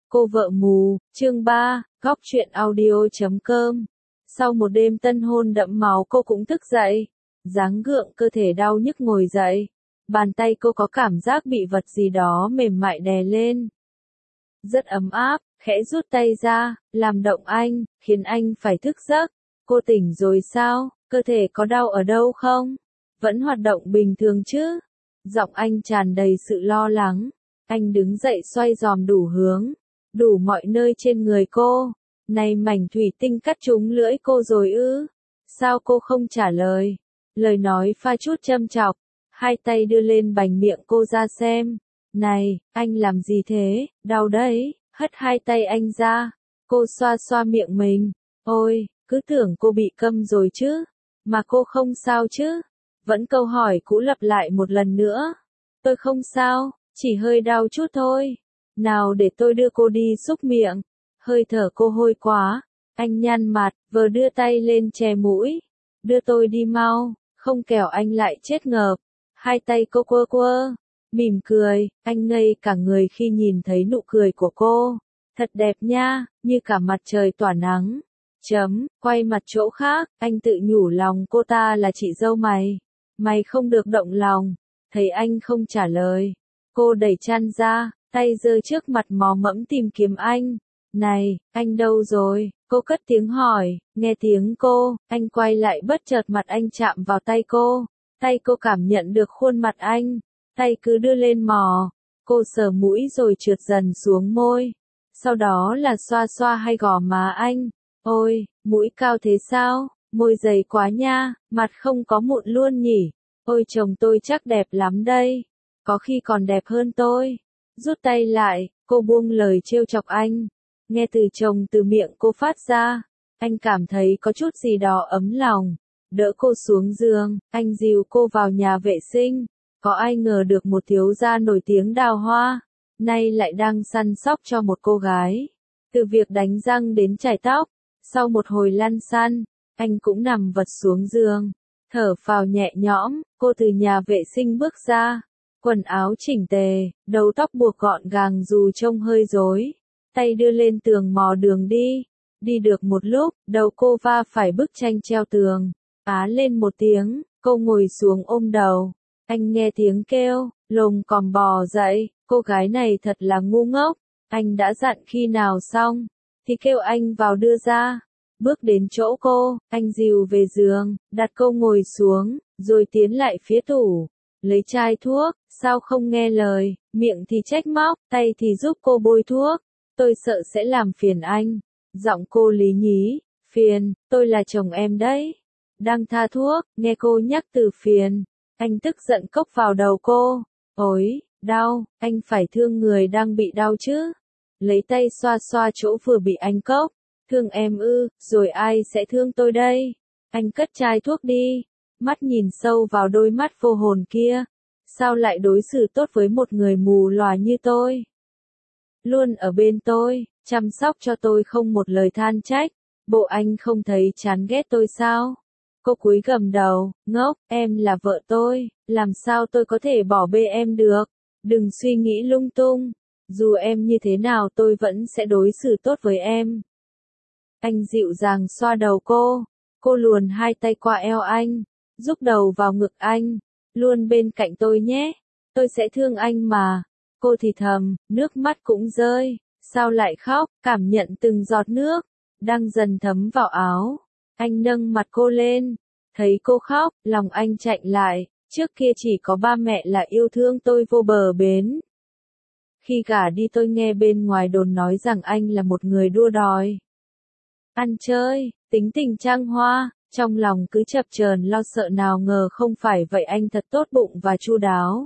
Cô vợ mù, chương 3, góc truyện audio.com. Sau một đêm tân hôn đẫm máu cô cũng thức dậy. Dáng gượng cơ thể đau nhức ngồi dậy. Bàn tay cô có cảm giác bị vật gì đó mềm mại đè lên. Rất ấm áp, khẽ rút tay ra, làm động anh, khiến anh phải thức giấc. Cô tỉnh rồi sao? Cơ thể có đau ở đâu không? Vẫn hoạt động bình thường chứ? Giọng anh tràn đầy sự lo lắng. Anh đứng dậy xoay giòm đủ hướng, đủ mọi nơi trên người cô. Này mảnh thủy tinh cắt trúng lưỡi cô rồi ư? Sao cô không trả lời? Lời nói pha chút châm chọc. Hai tay đưa lên bành miệng cô ra xem. Này, anh làm gì thế? Đau đấy. Hất hai tay anh ra. Cô xoa xoa miệng mình. Ôi, cứ tưởng cô bị câm rồi chứ. Mà cô không sao chứ? Vẫn câu hỏi cũ lặp lại một lần nữa. Tôi không sao, chỉ hơi đau chút thôi. Nào để tôi đưa cô đi xúc miệng. Hơi thở cô hôi quá. Anh nhăn mặt, vờ đưa tay lên che mũi. Đưa tôi đi mau, không kẻo anh lại chết ngợp. Hai tay cô quơ quơ, mỉm cười. Anh ngây cả người khi nhìn thấy nụ cười của cô. Thật đẹp nha, như cả mặt trời tỏa nắng. Quay mặt chỗ khác, anh tự nhủ lòng cô ta là chị dâu mày. Mày không được động lòng. Thấy anh không trả lời. Cô đẩy chăn ra, tay giơ trước mặt mò mẫm tìm kiếm anh. Này, anh đâu rồi? Cô cất tiếng hỏi, nghe tiếng cô, anh quay lại bất chợt mặt anh chạm vào tay cô. Tay cô cảm nhận được khuôn mặt anh. Tay cứ đưa lên mò. Cô sờ mũi rồi trượt dần xuống môi. Sau đó là xoa xoa hay gò má anh. Ôi, mũi cao thế sao? Môi dày quá nha, mặt không có mụn luôn nhỉ? Ôi chồng tôi chắc đẹp lắm đây. Có khi còn đẹp hơn tôi. Rút tay lại, cô buông lời trêu chọc anh. Nghe từ chồng từ miệng cô phát ra. Anh cảm thấy có chút gì đó ấm lòng. Đỡ cô xuống giường, anh dìu cô vào nhà vệ sinh. Có ai ngờ được một thiếu gia nổi tiếng đào hoa. Nay lại đang săn sóc cho một cô gái. Từ việc đánh răng đến chải tóc. Sau một hồi lăn xăn, anh cũng nằm vật xuống giường. Thở phào nhẹ nhõm, cô từ nhà vệ sinh bước ra. Quần áo chỉnh tề, đầu tóc buộc gọn gàng dù trông hơi rối. Tay đưa lên tường mò đường đi. Đi được một lúc, đầu cô va phải bức tranh treo tường. Á lên một tiếng, cô ngồi xuống ôm đầu. Anh nghe tiếng kêu, lồm còm bò dậy. Cô gái này thật là ngu ngốc. Anh đã dặn khi nào xong, thì kêu anh vào đưa ra. Bước đến chỗ cô, anh dìu về giường, đặt cô ngồi xuống, rồi tiến lại phía tủ. Lấy chai thuốc, sao không nghe lời, miệng thì trách móc, tay thì giúp cô bôi thuốc. Tôi sợ sẽ làm phiền anh. Giọng cô lý nhí, phiền, tôi là chồng em đấy. Đang tha thuốc, nghe cô nhắc từ phiền. Anh tức giận cốc vào đầu cô. Ôi, đau, anh phải thương người đang bị đau chứ. Lấy tay xoa xoa chỗ vừa bị anh cốc. Thương em ư, rồi ai sẽ thương tôi đây? Anh cất chai thuốc đi. Mắt nhìn sâu vào đôi mắt vô hồn kia. Sao lại đối xử tốt với một người mù lòa như tôi? Luôn ở bên tôi, chăm sóc cho tôi không một lời than trách. Bộ anh không thấy chán ghét tôi sao? Cô cúi gằm đầu, ngốc, em là vợ tôi, làm sao tôi có thể bỏ bê em được? Đừng suy nghĩ lung tung. Dù em như thế nào tôi vẫn sẽ đối xử tốt với em. Anh dịu dàng xoa đầu cô luồn hai tay qua eo anh, rúc đầu vào ngực anh. Luôn bên cạnh tôi nhé, tôi sẽ thương anh mà. Cô thì thầm, nước mắt cũng rơi, sao lại khóc, cảm nhận từng giọt nước, đang dần thấm vào áo. Anh nâng mặt cô lên, thấy cô khóc, lòng anh chạnh lại, trước kia chỉ có ba mẹ là yêu thương tôi vô bờ bến. Khi gả đi tôi nghe bên ngoài đồn nói rằng anh là một người đua đòi. Ăn chơi, tính tình trăng hoa, trong lòng cứ chập chờn lo sợ nào ngờ không phải vậy, anh thật tốt bụng và chu đáo.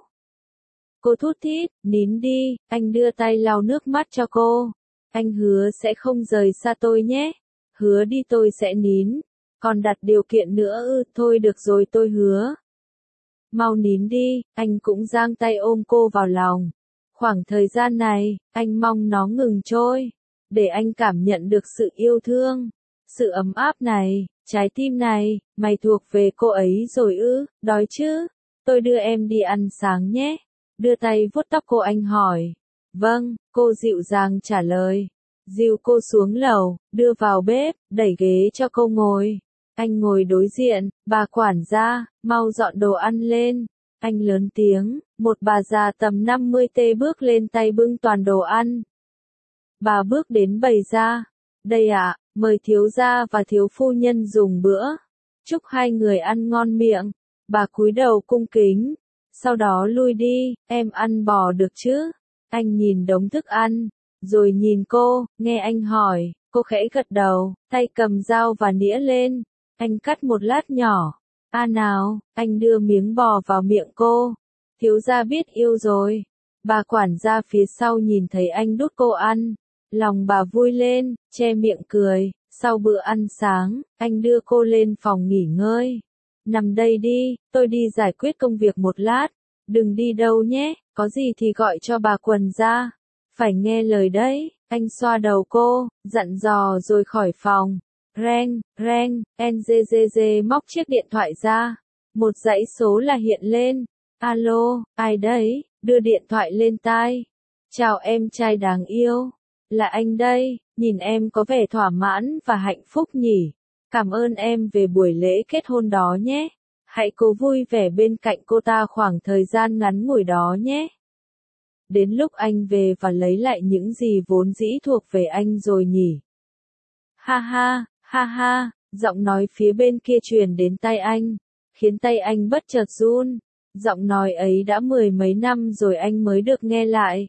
Cô thút thít, nín đi, anh đưa tay lau nước mắt cho cô. Anh hứa sẽ không rời xa tôi nhé. Hứa đi tôi sẽ nín. Còn đặt điều kiện nữa ư? Thôi được rồi tôi hứa. Mau nín đi, anh cũng giang tay ôm cô vào lòng. Khoảng thời gian này, anh mong nó ngừng trôi. Để anh cảm nhận được sự yêu thương. Sự ấm áp này, trái tim này, mày thuộc về cô ấy rồi ư? Đói chứ? Tôi đưa em đi ăn sáng nhé. Đưa tay vuốt tóc cô anh hỏi. Vâng, cô dịu dàng trả lời. Dìu cô xuống lầu, đưa vào bếp, đẩy ghế cho cô ngồi. Anh ngồi đối diện, bà quản gia, mau dọn đồ ăn lên. Anh lớn tiếng, một bà già tầm 50 tê bước lên tay bưng toàn đồ ăn. Bà bước đến bày ra. Đây ạ, mời thiếu gia và thiếu phu nhân dùng bữa. Chúc hai người ăn ngon miệng. Bà cúi đầu cung kính. Sau đó lui đi, em ăn bò được chứ? Anh nhìn đống thức ăn, rồi nhìn cô, nghe anh hỏi, cô khẽ gật đầu, tay cầm dao và nĩa lên. Anh cắt một lát nhỏ. Nào, anh đưa miếng bò vào miệng cô. Thiếu gia biết yêu rồi. Bà quản gia phía sau nhìn thấy anh đút cô ăn. Lòng bà vui lên, che miệng cười. Sau bữa ăn sáng, anh đưa cô lên phòng nghỉ ngơi. Nằm đây đi, tôi đi giải quyết công việc một lát. Đừng đi đâu nhé, có gì thì gọi cho bà quần ra. Phải nghe lời đấy, anh xoa đầu cô, dặn dò rồi khỏi phòng. Reng, reng, NGGG móc chiếc điện thoại ra. Một dãy số là hiện lên. Alo, ai đấy, đưa điện thoại lên tai. Chào em trai đáng yêu. Là anh đây, nhìn em có vẻ thỏa mãn và hạnh phúc nhỉ. Cảm ơn em về buổi lễ kết hôn đó nhé. Hãy cố vui vẻ bên cạnh cô ta khoảng thời gian ngắn ngủi đó nhé. Đến lúc anh về và lấy lại những gì vốn dĩ thuộc về anh rồi nhỉ. Ha ha, giọng nói phía bên kia truyền đến tai anh, khiến tay anh bất chợt run. Giọng nói ấy đã mười mấy năm rồi anh mới được nghe lại.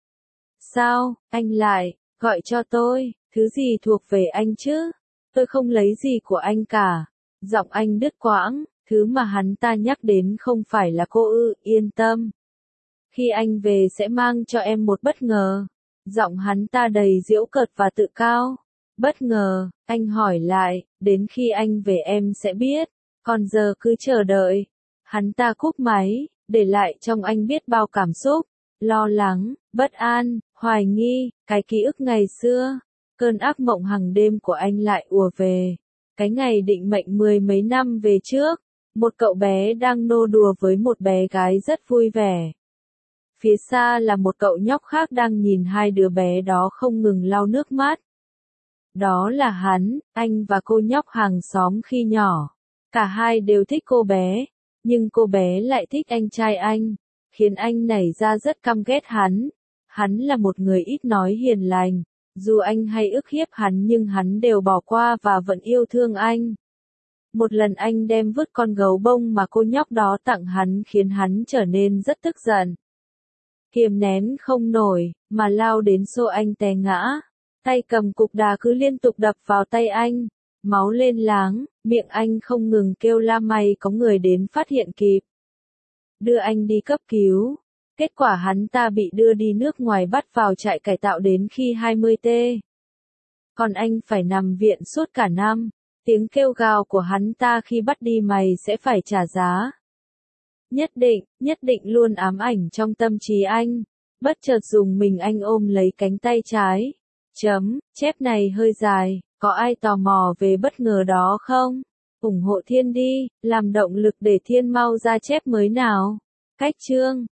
Sao, anh lại, gọi cho tôi, thứ gì thuộc về anh chứ? Tôi không lấy gì của anh cả. Giọng anh đứt quãng, thứ mà hắn ta nhắc đến không phải là cô ư, yên tâm. Khi anh về sẽ mang cho em một bất ngờ. Giọng hắn ta đầy giễu cợt và tự cao. Bất ngờ, anh hỏi lại, đến khi anh về em sẽ biết, còn giờ cứ chờ đợi. Hắn ta cúp máy, để lại trong anh biết bao cảm xúc, lo lắng, bất an, hoài nghi, cái ký ức ngày xưa. Cơn ác mộng hàng đêm của anh lại ùa về. Cái ngày định mệnh mười mấy năm về trước, một cậu bé đang nô đùa với một bé gái rất vui vẻ. Phía xa là một cậu nhóc khác đang nhìn hai đứa bé đó không ngừng lau nước mắt. Đó là hắn, anh và cô nhóc hàng xóm khi nhỏ. Cả hai đều thích cô bé, nhưng cô bé lại thích anh trai anh, khiến anh nảy ra rất căm ghét hắn. Hắn là một người ít nói hiền lành, dù anh hay ức hiếp hắn nhưng hắn đều bỏ qua và vẫn yêu thương anh. Một lần anh đem vứt con gấu bông mà cô nhóc đó tặng hắn khiến hắn trở nên rất tức giận. Kiềm nén không nổi, mà lao đến xô anh té ngã. Tay cầm cục đá cứ liên tục đập vào tay anh. Máu lên láng, miệng anh không ngừng kêu la may có người đến phát hiện kịp. Đưa anh đi cấp cứu. Kết quả hắn ta bị đưa đi nước ngoài bắt vào trại cải tạo đến khi 20T. Còn anh phải nằm viện suốt cả năm. Tiếng kêu gào của hắn ta khi bắt đi mày sẽ phải trả giá. Nhất định luôn ám ảnh trong tâm trí anh. Bất chợt dùng mình anh ôm lấy cánh tay trái. Chép này hơi dài, có ai tò mò về bất ngờ đó không? ủng hộ Thiên đi, làm động lực để Thiên mau ra chép mới nào. Cách chương